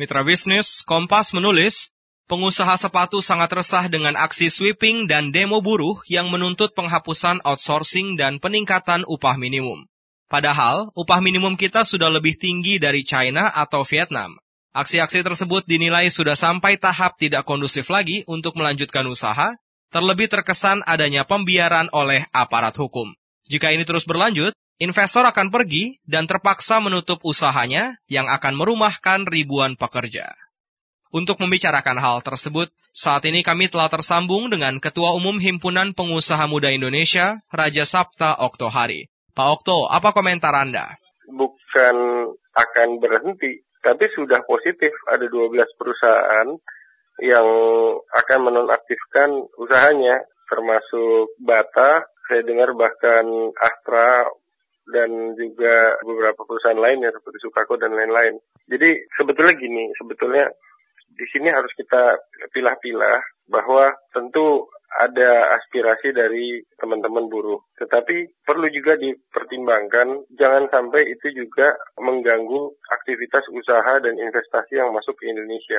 Mitra bisnis, Kompas menulis, pengusaha sepatu sangat resah dengan aksi sweeping dan demo buruh yang menuntut penghapusan outsourcing dan peningkatan upah minimum. Padahal, upah minimum kita sudah lebih tinggi dari China atau Vietnam. Aksi-aksi tersebut dinilai sudah sampai tahap tidak kondusif lagi untuk melanjutkan usaha, terlebih terkesan adanya pembiaran oleh aparat hukum. Jika ini terus berlanjut, investor akan pergi dan terpaksa menutup usahanya yang akan merumahkan ribuan pekerja. Untuk membicarakan hal tersebut, saat ini kami telah tersambung dengan Ketua Umum Himpunan Pengusaha Muda Indonesia, Raja Sapta Oktohari. Pak Okto, apa komentar Anda? Bukan akan berhenti, tapi sudah positif. Ada 12 perusahaan yang akan menonaktifkan usahanya, termasuk Bata, saya dengar bahkan Astra, dan juga beberapa perusahaan lainnya seperti Sukako dan lain-lain. Jadi sebetulnya di sini harus kita pilah-pilah bahwa tentu ada aspirasi dari teman-teman buruh. Tetapi perlu juga dipertimbangkan, jangan sampai itu juga mengganggu aktivitas usaha dan investasi yang masuk ke Indonesia.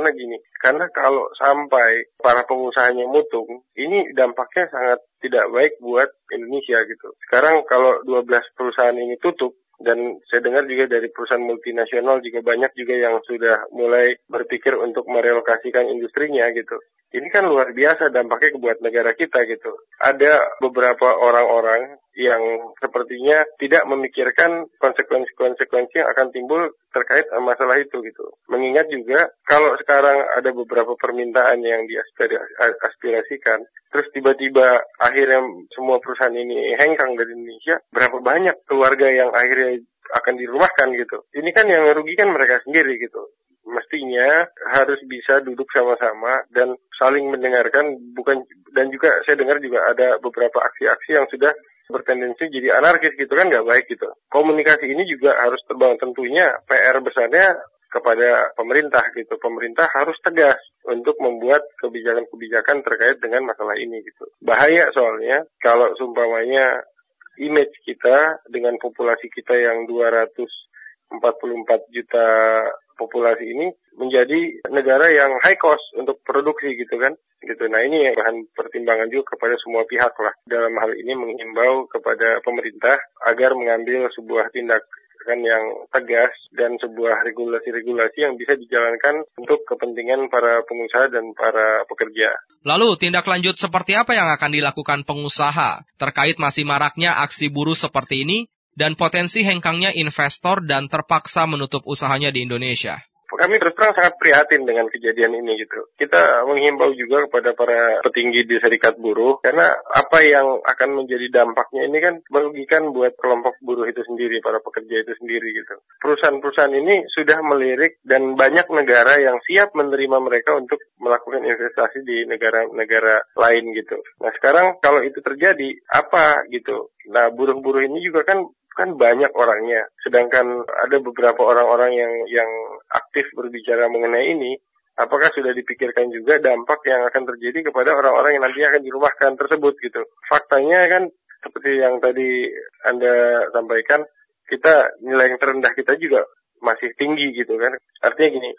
Karena kalau sampai para pengusahanya mutung, ini dampaknya sangat tidak baik buat Indonesia gitu. Sekarang kalau 12 perusahaan ini tutup, dan saya dengar juga dari perusahaan multinasional juga banyak juga yang sudah mulai berpikir untuk merelokasikan industrinya gitu. Ini kan luar biasa dampaknya buat negara kita gitu. Ada beberapa orang-orang yang sepertinya tidak memikirkan konsekuensi-konsekuensi yang akan timbul terkait masalah itu gitu. Mengingat juga kalau sekarang ada beberapa permintaan yang diaspirasikan, terus tiba-tiba akhirnya semua perusahaan ini hengkang dari Indonesia, berapa banyak keluarga yang akhirnya akan dirumahkan gitu. Ini kan yang merugikan mereka sendiri gitu. Mestinya harus bisa duduk sama-sama dan saling mendengarkan, dan juga saya dengar juga ada beberapa aksi-aksi yang sudah bertendensi jadi anarkis gitu kan, nggak baik gitu. Komunikasi ini juga harus terbangun, tentunya PR besarnya kepada pemerintah gitu. Pemerintah harus tegas untuk membuat kebijakan-kebijakan terkait dengan masalah ini gitu. Bahaya soalnya kalau seumpamanya image kita dengan populasi kita yang 244 juta populasi ini menjadi negara yang high cost untuk produksi gitu kan. Gitu. Nah ini yang bahan pertimbangan juga kepada semua pihak lah. Dalam hal ini menghimbau kepada pemerintah agar mengambil sebuah tindakan yang tegas dan sebuah regulasi-regulasi yang bisa dijalankan untuk kepentingan para pengusaha dan para pekerja. Lalu tindak lanjut seperti apa yang akan dilakukan pengusaha terkait masih maraknya aksi buruh seperti ini dan potensi hengkangnya investor dan terpaksa menutup usahanya di Indonesia? Kami terus terang sangat prihatin dengan kejadian ini gitu. Kita menghimbau juga kepada para petinggi di serikat buruh, karena apa yang akan menjadi dampaknya ini kan merugikan buat kelompok buruh itu sendiri, para pekerja itu sendiri gitu. Perusahaan-perusahaan ini sudah melirik dan banyak negara yang siap menerima mereka untuk melakukan investasi di negara-negara lain gitu. Nah sekarang kalau itu terjadi, apa gitu? Nah buruh-buruh ini juga kan banyak orangnya, sedangkan ada beberapa orang-orang yang aktif berbicara mengenai ini. Apakah sudah dipikirkan juga dampak yang akan terjadi kepada orang-orang yang nantinya akan dirumahkan tersebut gitu? Faktanya kan seperti yang tadi Anda sampaikan, kita nilai yang terendah kita juga masih tinggi gitu kan. Artinya gini,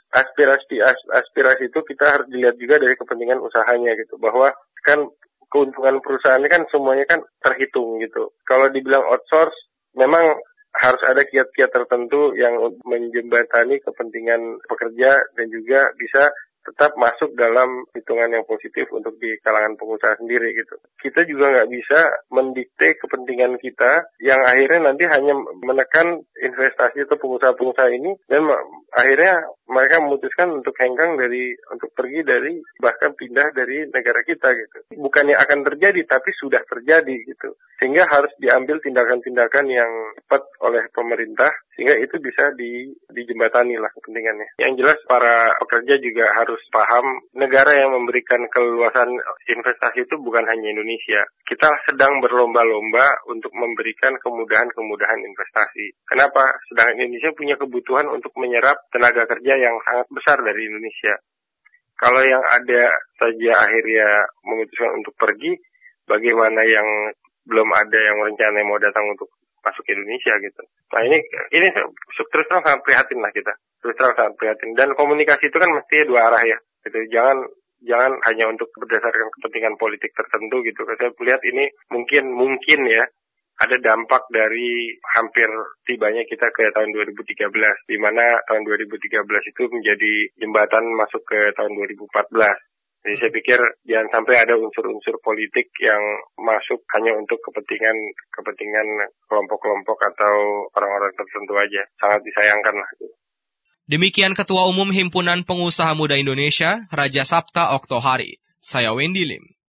aspirasi itu kita harus dilihat juga dari kepentingan usahanya gitu, bahwa kan keuntungan perusahaannya kan semuanya kan terhitung gitu. Kalau dibilang outsource, memang harus ada kiat-kiat tertentu yang menjembatani kepentingan pekerja dan juga bisa tetap masuk dalam hitungan yang positif untuk di kalangan pengusaha sendiri gitu. Kita juga nggak bisa mendikte kepentingan kita yang akhirnya nanti hanya menekan investasi atau pengusaha-pengusaha ini, dan akhirnya mereka memutuskan untuk hengkang untuk pergi dari, bahkan pindah dari negara kita gitu. Bukannya akan terjadi, tapi sudah terjadi gitu. Sehingga harus diambil tindakan-tindakan yang tepat oleh pemerintah, sehingga itu bisa dijembatani lah kepentingannya. Yang jelas para pekerja juga harus paham, negara yang memberikan keluasan investasi itu bukan hanya Indonesia. Kita sedang berlomba-lomba untuk memberikan kemudahan-kemudahan investasi. Kenapa? Sedangkan Indonesia punya kebutuhan untuk menyerap tenaga kerja yang sangat besar dari Indonesia. Kalau yang ada saja akhirnya memutuskan untuk pergi, bagaimana yang belum ada yang rencana mau datang untuk masuk ke Indonesia gitu. Nah ini terus terang sangat prihatin lah kita. Terus terang sangat prihatin. Dan komunikasi itu kan mesti dua arah ya. Gitu. Jangan hanya untuk berdasarkan kepentingan politik tertentu gitu. Saya melihat ini mungkin ya ada dampak dari hampir tibanya kita ke tahun 2013, di mana tahun 2013 itu menjadi jembatan masuk ke tahun 2014. Jadi saya pikir jangan sampai ada unsur-unsur politik yang masuk hanya untuk kepentingan kelompok-kelompok atau orang-orang tertentu aja. Sangat disayangkan lah. Demikian Ketua Umum Himpunan Pengusaha Muda Indonesia, Raja Sapta Oktohari. Saya Wendy Lim.